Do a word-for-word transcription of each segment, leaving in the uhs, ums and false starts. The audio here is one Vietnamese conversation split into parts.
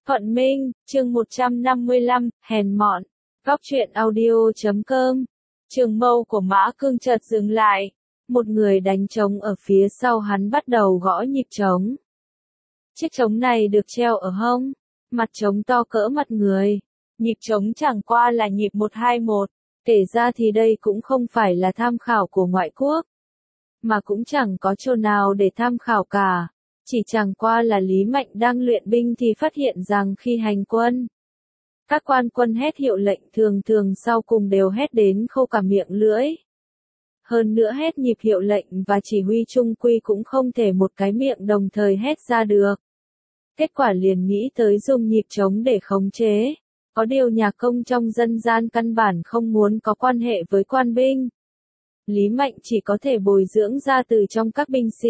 Thuận Minh, chương một trăm năm mươi lăm, hèn mọn. Góc truyện audio chấm com. Trường mâu của Mã Cương chợt dừng lại. Một người đánh trống ở phía sau hắn bắt đầu gõ nhịp trống. Chiếc trống này được treo ở hông. Mặt trống to cỡ mặt người. Nhịp trống chẳng qua là nhịp một hai một. Kể ra thì đây cũng không phải là tham khảo của ngoại quốc. Mà cũng chẳng có chỗ nào để tham khảo cả. Chỉ chẳng qua là Lý Mạnh đang luyện binh thì phát hiện rằng khi hành quân, các quan quân hét hiệu lệnh thường thường sau cùng đều hét đến khô cả miệng lưỡi. Hơn nữa hét nhịp hiệu lệnh và chỉ huy chung quy cũng không thể một cái miệng đồng thời hét ra được. Kết quả liền nghĩ tới dùng nhịp trống để khống chế. Có điều nhạc công trong dân gian căn bản không muốn có quan hệ với quan binh. Lý Mạnh chỉ có thể bồi dưỡng ra từ trong các binh sĩ.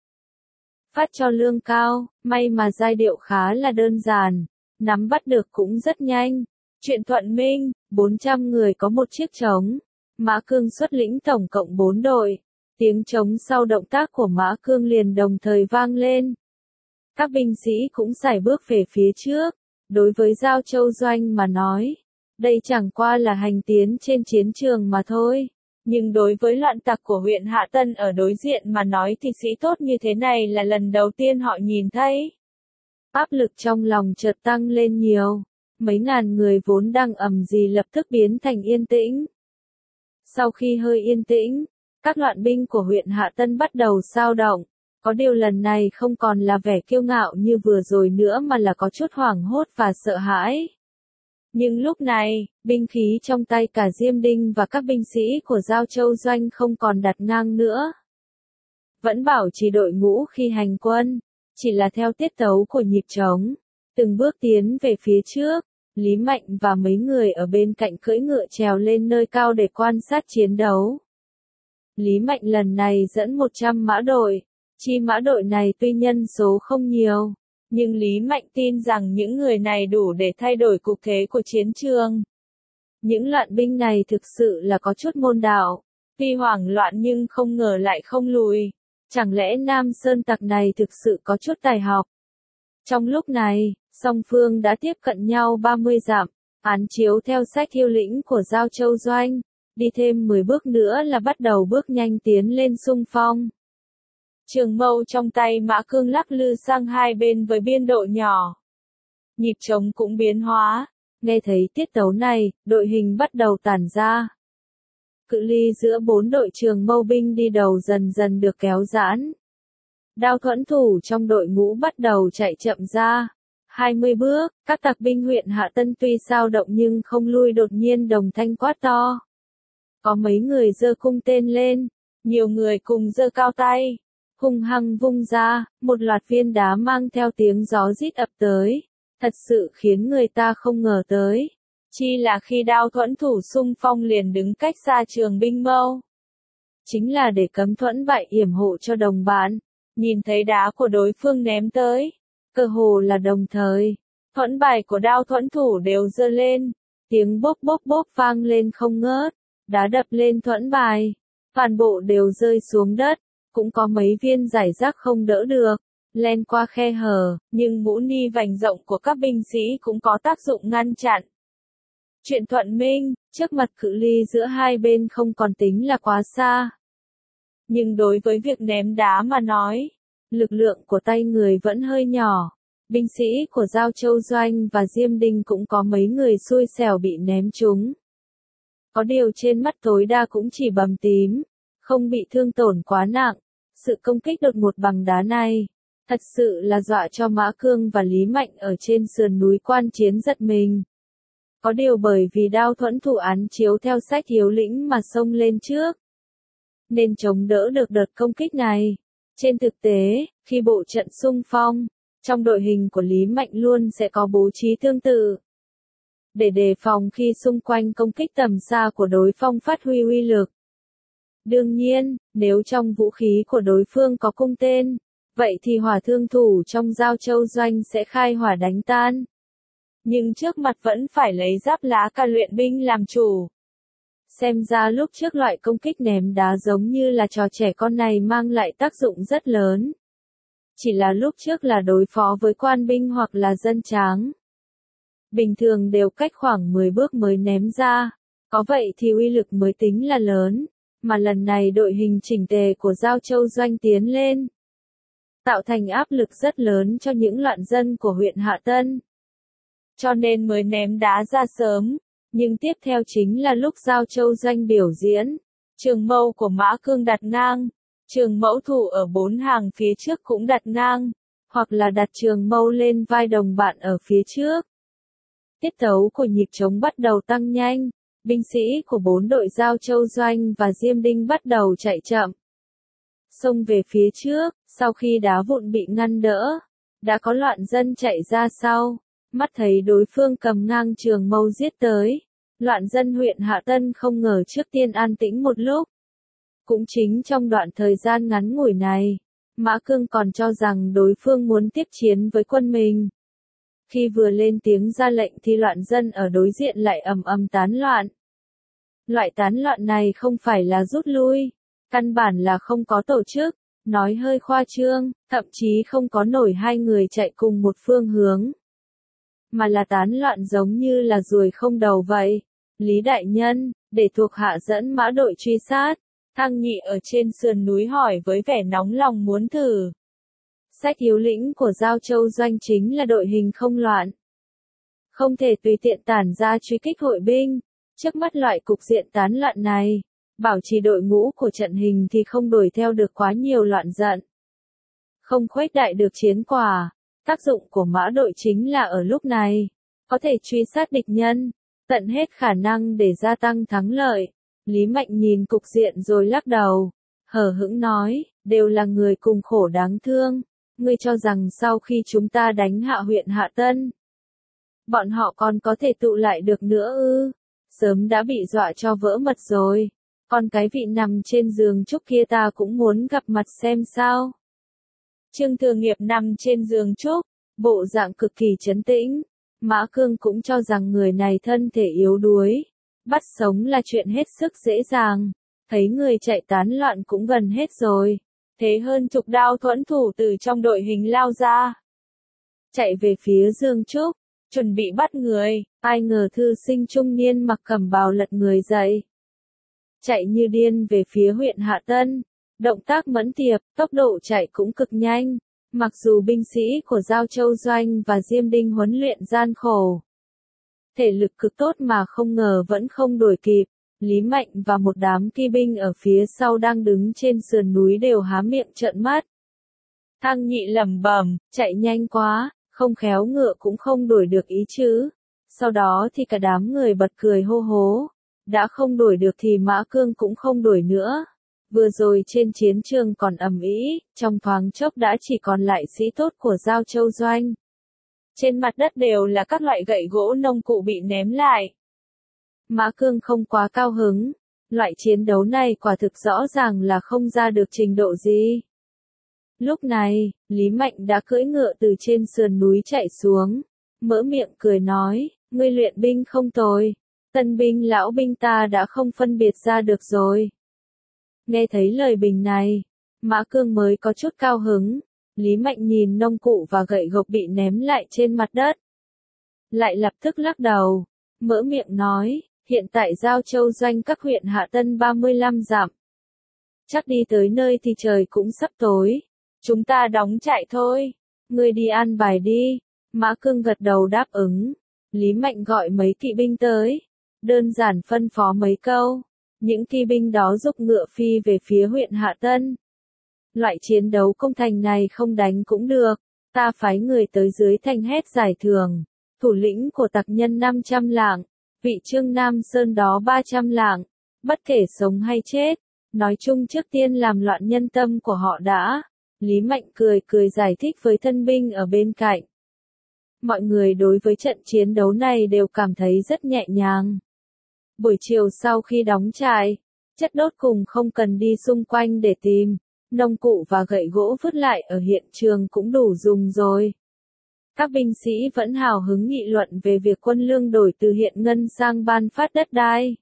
Phát cho lương cao, may mà giai điệu khá là đơn giản, nắm bắt được cũng rất nhanh. Chuyện Thuận Minh, bốn trăm người có một chiếc trống. Mã Cương xuất lĩnh tổng cộng bốn đội. Tiếng trống sau động tác của Mã Cương liền đồng thời vang lên. Các binh sĩ cũng sải bước về phía trước. Đối với Giao Châu Doanh mà nói, đây chẳng qua là hành tiến trên chiến trường mà thôi. Nhưng đối với loạn tặc của huyện Hạ Tân ở đối diện mà nói thì sĩ tốt như thế này là lần đầu tiên họ nhìn thấy. Áp lực trong lòng chợt tăng lên nhiều. Mấy ngàn người vốn đang ầm ĩ lập tức biến thành yên tĩnh. Sau khi hơi yên tĩnh, các loạn binh của huyện Hạ Tân bắt đầu xao động. Có điều lần này không còn là vẻ kiêu ngạo như vừa rồi nữa mà là có chút hoảng hốt và sợ hãi. Nhưng lúc này, binh khí trong tay cả Diêm Đinh và các binh sĩ của Giao Châu Doanh không còn đặt ngang nữa. Vẫn bảo trì đội ngũ khi hành quân, chỉ là theo tiết tấu của nhịp trống, từng bước tiến về phía trước. Lý Mạnh và mấy người ở bên cạnh cưỡi ngựa trèo lên nơi cao để quan sát chiến đấu. Lý Mạnh lần này dẫn một trăm mã đội, chi mã đội này tuy nhân số không nhiều. Nhưng Lý Mạnh tin rằng những người này đủ để thay đổi cục thế của chiến trường. Những loạn binh này thực sự là có chút môn đạo. Tuy hoảng loạn nhưng không ngờ lại không lùi. Chẳng lẽ Nam Sơn tặc này thực sự có chút tài học? Trong lúc này, song phương đã tiếp cận nhau ba mươi dặm. Án chiếu theo sách Hiêu lĩnh của Giao Châu Doanh. Đi thêm mười bước nữa là bắt đầu bước nhanh tiến lên xung phong. Trường mâu trong tay Mã Cương lắc lư sang hai bên với biên độ nhỏ. Nhịp trống cũng biến hóa. Nghe thấy tiết tấu này, đội hình bắt đầu tản ra. Cự ly giữa bốn đội trường mâu binh đi đầu dần dần được kéo giãn. Đao thuẫn thủ trong đội ngũ bắt đầu chạy chậm ra. hai mươi bước, các tặc binh huyện Hạ Tân tuy sao động nhưng không lui, đột nhiên đồng thanh quát to. Có mấy người giơ cung tên lên, nhiều người cùng giơ cao tay. Hung hăng vung ra, một loạt viên đá mang theo tiếng gió rít ập tới. Thật sự khiến người ta không ngờ tới. Chi là khi đao thuẫn thủ xung phong liền đứng cách xa trường binh mâu. Chính là để cấm thuẫn bại yểm hộ cho đồng bạn. Nhìn thấy đá của đối phương ném tới. Cơ hồ là đồng thời. Thuẫn bài của đao thuẫn thủ đều giơ lên. Tiếng bốp bốp bốp vang lên không ngớt. Đá đập lên thuẫn bài. Toàn bộ đều rơi xuống đất. Cũng có mấy viên giải rác không đỡ được, len qua khe hở, nhưng mũ ni vành rộng của các binh sĩ cũng có tác dụng ngăn chặn. Chuyện Thuận Minh, trước mặt cự ly giữa hai bên không còn tính là quá xa. Nhưng đối với việc ném đá mà nói, lực lượng của tay người vẫn hơi nhỏ. Binh sĩ của Giao Châu Doanh và Diêm Đinh cũng có mấy người xui xẻo bị ném trúng. Có điều trên mắt tối đa cũng chỉ bầm tím, không bị thương tổn quá nặng. Sự công kích đột ngột bằng đá này, thật sự là dọa cho Mã Cương và Lý Mạnh ở trên sườn núi quan chiến giật mình. Có điều bởi vì đao thuẫn thủ án chiếu theo sách Hiếu lĩnh mà xông lên trước, nên chống đỡ được đợt công kích này. Trên thực tế, khi bộ trận xung phong, trong đội hình của Lý Mạnh luôn sẽ có bố trí tương tự. Để đề phòng khi xung quanh công kích tầm xa của đối phương phát huy uy lực. Đương nhiên, nếu trong vũ khí của đối phương có cung tên, vậy thì hỏa thương thủ trong Giao Châu Doanh sẽ khai hỏa đánh tan. Nhưng trước mặt vẫn phải lấy giáp lá cả luyện binh làm chủ. Xem ra lúc trước loại công kích ném đá giống như là trò trẻ con này mang lại tác dụng rất lớn. Chỉ là lúc trước là đối phó với quan binh hoặc là dân tráng. bình thường đều cách khoảng mười bước mới ném ra, có vậy thì uy lực mới tính là lớn, mà lần này đội hình chỉnh tề của Giao Châu Doanh tiến lên, tạo thành áp lực rất lớn cho những loạn dân của huyện Hạ Tân. Cho nên mới ném đá ra sớm, nhưng tiếp theo chính là lúc Giao Châu Doanh biểu diễn, trường mâu của Mã Cương đặt ngang, trường mẫu thủ ở bốn hàng phía trước cũng đặt ngang, hoặc là đặt trường mâu lên vai đồng bạn ở phía trước. Tiết tấu của nhịp trống bắt đầu tăng nhanh, binh sĩ của bốn đội Giao Châu Doanh và Diêm Đinh bắt đầu chạy chậm. Xông về phía trước, sau khi đá vụn bị ngăn đỡ, đã có loạn dân chạy ra sau, mắt thấy đối phương cầm ngang trường mâu giết tới. Loạn dân huyện Hạ Tân không ngờ trước tiên an tĩnh một lúc. Cũng chính trong đoạn thời gian ngắn ngủi này, Mã Cương còn cho rằng đối phương muốn tiếp chiến với quân mình. Khi vừa lên tiếng ra lệnh thì loạn dân ở đối diện lại ầm ầm tán loạn. Loại tán loạn này không phải là rút lui, căn bản là không có tổ chức, nói hơi khoa trương, thậm chí không có nổi hai người chạy cùng một phương hướng. Mà là tán loạn giống như là ruồi không đầu vậy. Lý đại nhân, để thuộc hạ dẫn mã đội truy sát, Thang Nhị ở trên sườn núi hỏi với vẻ nóng lòng muốn thử. Sách yếu lĩnh của Giao Châu Doanh chính là đội hình không loạn. Không thể tùy tiện tản ra truy kích hội binh, trước mắt loại cục diện tán loạn này, bảo trì đội ngũ của trận hình thì không đuổi theo được quá nhiều loạn giận. Không khuếch đại được chiến quả, tác dụng của mã đội chính là ở lúc này, có thể truy sát địch nhân, tận hết khả năng để gia tăng thắng lợi. Lý Mạnh nhìn cục diện rồi lắc đầu, hờ hững nói, đều là người cùng khổ đáng thương, ngươi cho rằng sau khi chúng ta đánh hạ huyện Hạ Tân, bọn họ còn có thể tụ lại được nữa ư, sớm đã bị dọa cho vỡ mật rồi, còn cái vị nằm trên giường trúc kia ta cũng muốn gặp mặt xem sao. Trương Thừa Nghiệp nằm trên giường trúc, bộ dạng cực kỳ trấn tĩnh. Mã Cương cũng cho rằng người này thân thể yếu đuối, bắt sống là chuyện hết sức dễ dàng, thấy người chạy tán loạn cũng gần hết rồi, thế hơn chục đao thuẫn thủ từ trong đội hình lao ra. Chạy về phía Dương Trúc, chuẩn bị bắt người, ai ngờ thư sinh trung niên mặc cẩm bào lật người dậy. Chạy như điên về phía huyện Hạ Tân, động tác mẫn tiệp, tốc độ chạy cũng cực nhanh. Mặc dù binh sĩ của Giao Châu Doanh và Diêm Đinh huấn luyện gian khổ, thể lực cực tốt mà không ngờ vẫn không đuổi kịp, Lý Mạnh và một đám kỵ binh ở phía sau đang đứng trên sườn núi đều há miệng trợn mắt. Thang Nhị lẩm bẩm, chạy nhanh quá, không khéo ngựa cũng không đuổi được ý chứ. Sau đó thì cả đám người bật cười hô hố, đã không đuổi được thì Mã Cương cũng không đuổi nữa. Vừa rồi trên chiến trường còn ầm ĩ, trong thoáng chốc đã chỉ còn lại sĩ tốt của Giao Châu Doanh. Trên mặt đất đều là các loại gậy gỗ nông cụ bị ném lại. Mã Cương không quá cao hứng, loại chiến đấu này quả thực rõ ràng là không ra được trình độ gì. Lúc này, Lý Mạnh đã cưỡi ngựa từ trên sườn núi chạy xuống, mở miệng cười nói, ngươi luyện binh không tồi, tân binh lão binh ta đã không phân biệt ra được rồi. Nghe thấy lời bình này, Mã Cương mới có chút cao hứng, Lý Mạnh nhìn nông cụ và gậy gộc bị ném lại trên mặt đất. Lại lập tức lắc đầu, mở miệng nói, hiện tại Giao Châu Doanh các huyện Hạ Tân ba mươi lăm dặm. Chắc đi tới nơi thì trời cũng sắp tối, chúng ta đóng trại thôi, ngươi đi an bài đi. Mã Cương gật đầu đáp ứng, Lý Mạnh gọi mấy kỵ binh tới, đơn giản phân phó mấy câu. Những kỵ binh đó giúp ngựa phi về phía huyện Hạ Tân. Loại chiến đấu công thành này không đánh cũng được, ta phái người tới dưới thành hét giải thưởng, thủ lĩnh của tặc nhân năm trăm lạng, vị Trương Nam Sơn đó ba trăm lạng, bất kể sống hay chết, nói chung trước tiên làm loạn nhân tâm của họ đã. Lý Mạnh cười cười giải thích với thân binh ở bên cạnh. Mọi người đối với trận chiến đấu này đều cảm thấy rất nhẹ nhàng. Buổi chiều sau khi đóng trại, chất đốt cùng không cần đi xung quanh để tìm, nông cụ và gậy gỗ vứt lại ở hiện trường cũng đủ dùng rồi. Các binh sĩ vẫn hào hứng nghị luận về việc quân lương đổi từ hiện ngân sang ban phát đất đai.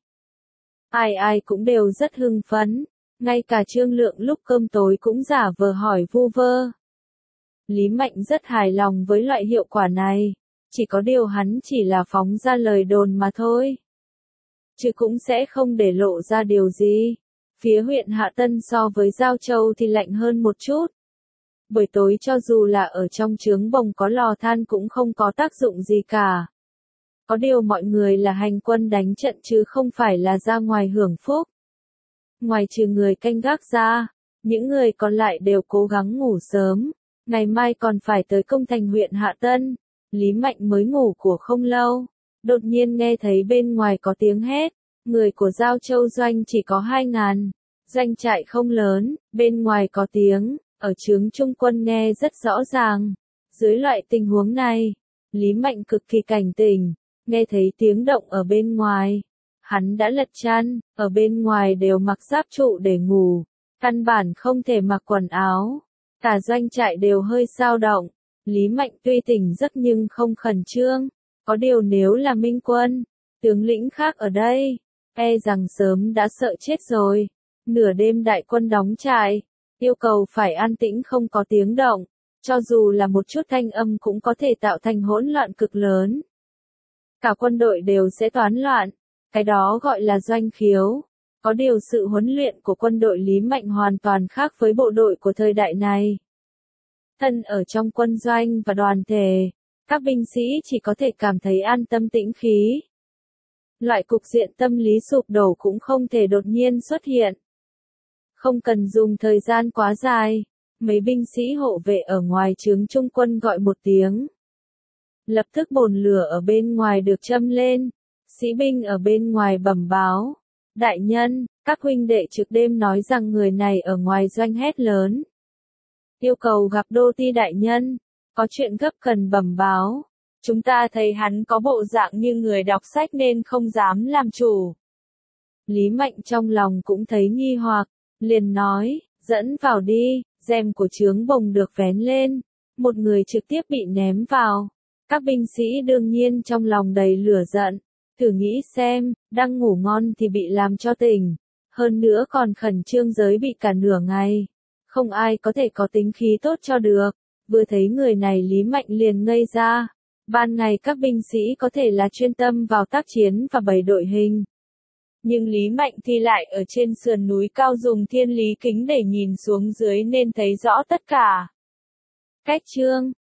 Ai ai cũng đều rất hưng phấn, ngay cả Trương Lượng lúc cơm tối cũng giả vờ hỏi vu vơ. Lý Mạnh rất hài lòng với loại hiệu quả này, Chỉ có điều hắn chỉ là phóng ra lời đồn mà thôi. Chứ cũng sẽ không để lộ ra điều gì. Phía huyện Hạ Tân so với Giao Châu thì lạnh hơn một chút. Buổi tối cho dù là ở trong trướng bồng có lò than cũng không có tác dụng gì cả. Có điều mọi người là hành quân đánh trận chứ không phải là ra ngoài hưởng phúc. Ngoài trừ người canh gác ra, những người còn lại đều cố gắng ngủ sớm. Ngày mai còn phải tới công thành huyện Hạ Tân. Lý Mạnh mới ngủ của không lâu. Đột nhiên nghe thấy bên ngoài có tiếng hét. Người của Giao Châu doanh chỉ có hai ngàn. Doanh trại không lớn, bên ngoài có tiếng. Ở trướng trung quân nghe rất rõ ràng. Dưới loại tình huống này, Lý Mạnh cực kỳ cảnh tỉnh. Nghe thấy tiếng động ở bên ngoài. Hắn đã lật chăn, ở bên ngoài đều mặc giáp trụ để ngủ. Căn bản không thể mặc quần áo. Cả doanh trại đều hơi dao động. Lý Mạnh tuy tỉnh giấc nhưng không khẩn trương. Có điều nếu là Minh Quân, tướng lĩnh khác ở đây, e rằng sớm đã sợ chết rồi. Nửa đêm đại quân đóng trại, yêu cầu phải an tĩnh không có tiếng động. Cho dù là một chút thanh âm cũng có thể tạo thành hỗn loạn cực lớn. Cả quân đội đều sẽ toán loạn. Cái đó gọi là doanh khiếu. Có điều sự huấn luyện của quân đội Lý Mạnh hoàn toàn khác với bộ đội của thời đại này. Thân ở trong quân doanh và đoàn thể, các binh sĩ chỉ có thể cảm thấy an tâm tĩnh khí. Loại cục diện tâm lý sụp đổ cũng không thể đột nhiên xuất hiện. Không cần dùng thời gian quá dài, mấy binh sĩ hộ vệ ở ngoài trướng trung quân gọi một tiếng. Lập tức bồn lửa ở bên ngoài được châm lên, sĩ binh ở bên ngoài bẩm báo. Đại nhân, các huynh đệ trực đêm nói rằng người này ở ngoài doanh hét lớn. Yêu cầu gặp đô ti đại nhân, có chuyện gấp cần bẩm báo. Chúng ta thấy hắn có bộ dạng như người đọc sách nên không dám làm chủ. Lý Mạnh trong lòng cũng thấy nghi hoặc, liền nói, dẫn vào đi, rèm của trướng bồng được vén lên, một người trực tiếp bị ném vào. Các binh sĩ đương nhiên trong lòng đầy lửa giận, thử nghĩ xem, đang ngủ ngon thì bị làm cho tỉnh, hơn nữa còn khẩn trương giới bị cả nửa ngày. Không ai có thể có tính khí tốt cho được, vừa thấy người này Lý Mạnh liền ngây ra. Ban ngày các binh sĩ có thể là chuyên tâm vào tác chiến và bày đội hình. Nhưng Lý Mạnh thì lại ở trên sườn núi cao dùng thiên lý kính để nhìn xuống dưới nên thấy rõ tất cả. Cách chương